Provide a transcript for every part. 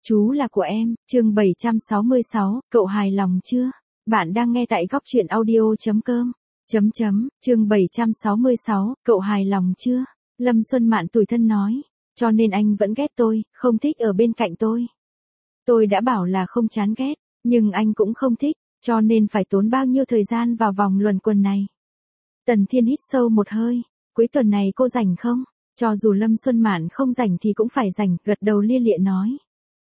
Chú là của em, chương 766, cậu hài lòng chưa? Bạn đang nghe tại góc truyện audio.com. Chương 766, cậu hài lòng chưa? Lâm Xuân Mạn tủi thân nói. Cho nên anh vẫn ghét tôi, không thích ở bên cạnh tôi. Tôi đã bảo là không chán ghét, nhưng anh cũng không thích, cho nên phải tốn bao nhiêu thời gian vào vòng luẩn quẩn này. Tần Thiên hít sâu một hơi. Cuối tuần này cô rảnh không? Cho dù Lâm Xuân Mạn không rảnh thì cũng phải rảnh, gật đầu lia lịa nói.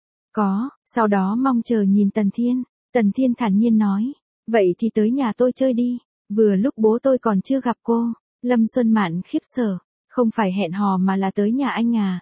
Có, sau đó mong chờ nhìn Tần Thiên. Tần Thiên thản nhiên nói. Vậy thì tới nhà tôi chơi đi. Vừa lúc bố tôi còn chưa gặp cô. Lâm Xuân Mạn khiếp sợ. Không phải hẹn hò mà là tới nhà anh à,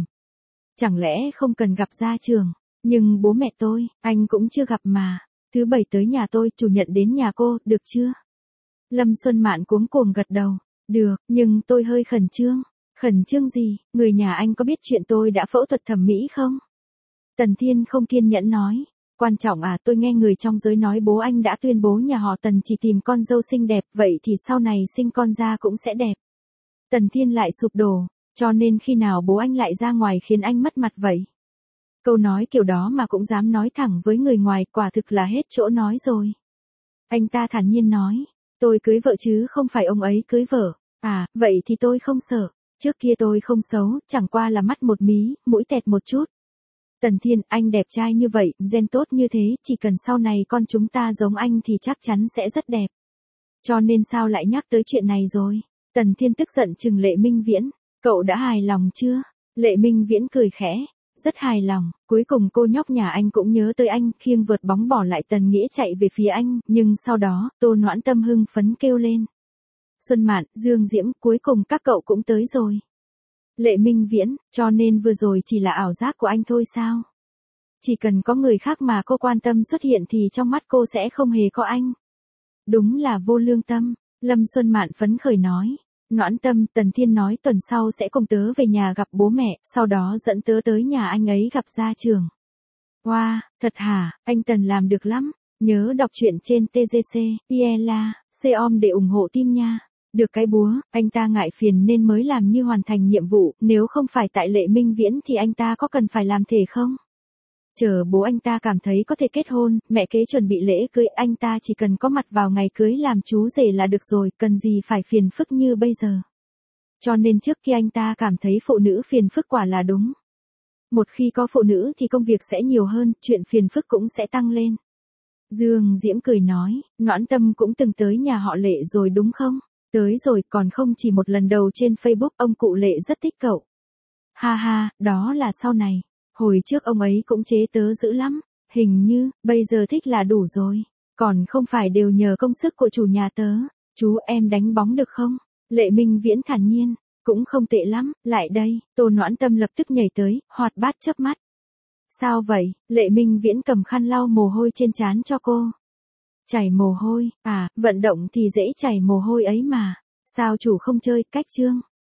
Chẳng lẽ không cần gặp gia trưởng? Nhưng bố mẹ tôi, anh cũng chưa gặp mà. Thứ bảy tới nhà tôi, chủ nhật đến nhà cô, được chưa? Lâm Xuân Mạn cuống cuồng gật đầu. Được, nhưng tôi hơi khẩn trương. Khẩn trương gì? Người nhà anh có biết chuyện tôi đã phẫu thuật thẩm mỹ không? Tần Thiên không kiên nhẫn nói. Quan trọng à, tôi nghe người trong giới nói bố anh đã tuyên bố nhà họ Tần chỉ tìm con dâu xinh đẹp, vậy thì sau này sinh con ra cũng sẽ đẹp. Tần Thiên lại sụp đổ, cho nên khi nào bố anh lại ra ngoài khiến anh mất mặt vậy? Câu nói kiểu đó mà cũng dám nói thẳng với người ngoài, quả thực là hết chỗ nói rồi. Anh ta thản nhiên nói, tôi cưới vợ chứ không phải ông ấy cưới vợ. À, vậy thì tôi không sợ. Trước kia tôi không xấu, chẳng qua là mắt một mí, mũi tẹt một chút. Tần Thiên, anh đẹp trai như vậy, gen tốt như thế, chỉ cần sau này con chúng ta giống anh thì chắc chắn sẽ rất đẹp. Cho nên sao lại nhắc tới chuyện này rồi? Tần Thiên tức giận trừng Lệ Minh Viễn. Cậu đã hài lòng chưa? Lệ Minh Viễn cười khẽ. Rất hài lòng, cuối cùng cô nhóc nhà anh cũng nhớ tới anh, khiêng vợt bóng bỏ lại Tần Nghĩa chạy về phía anh, nhưng sau đó, Tô Noãn Tâm hưng phấn kêu lên. Xuân Mạn, Dương Diễm, cuối cùng các cậu cũng tới rồi. Lệ Minh Viễn, cho nên vừa rồi chỉ là ảo giác của anh thôi sao? Chỉ cần có người khác mà cô quan tâm xuất hiện thì trong mắt cô sẽ không hề có anh. Đúng là vô lương tâm, Lâm Xuân Mạn phấn khởi nói. Noãn Tâm, Tần Thiên nói tuần sau sẽ cùng tớ về nhà gặp bố mẹ, sau đó dẫn tớ tới nhà anh ấy gặp gia trưởng. Wow, thật hả, anh Tần làm được lắm. Nhớ đọc truyện trên TGC, Iela, Seom để ủng hộ team nha. Được cái búa, anh ta ngại phiền nên mới làm như hoàn thành nhiệm vụ, nếu không phải tại Lệ Minh Viễn thì anh ta có cần phải làm thể không? Chờ bố anh ta cảm thấy có thể kết hôn, mẹ kế chuẩn bị lễ cưới, anh ta chỉ cần có mặt vào ngày cưới làm chú rể là được rồi, cần gì phải phiền phức như bây giờ. Cho nên trước khi anh ta cảm thấy phụ nữ phiền phức quả là đúng. Một khi có phụ nữ thì công việc sẽ nhiều hơn, chuyện phiền phức cũng sẽ tăng lên. Dương Diễm cười nói, Noãn Tâm cũng từng tới nhà họ Lệ rồi đúng không? Tới rồi, còn không chỉ một lần đầu trên Facebook, ông cụ Lệ rất thích cậu. Ha ha, đó là sau này. Hồi trước ông ấy cũng chế tớ dữ lắm. Hình như, bây giờ thích là đủ rồi. Còn không phải đều nhờ công sức của chủ nhà tớ. Chú em đánh bóng được không? Lệ Minh Viễn thản nhiên. Cũng không tệ lắm, lại đây. Tô Noãn Tâm lập tức nhảy tới, hoạt bát chớp mắt. Sao vậy? Lệ Minh Viễn cầm khăn lau mồ hôi trên trán cho cô. Chảy mồ hôi, à, vận động thì dễ chảy mồ hôi ấy mà. Sao chủ không chơi, cách chương?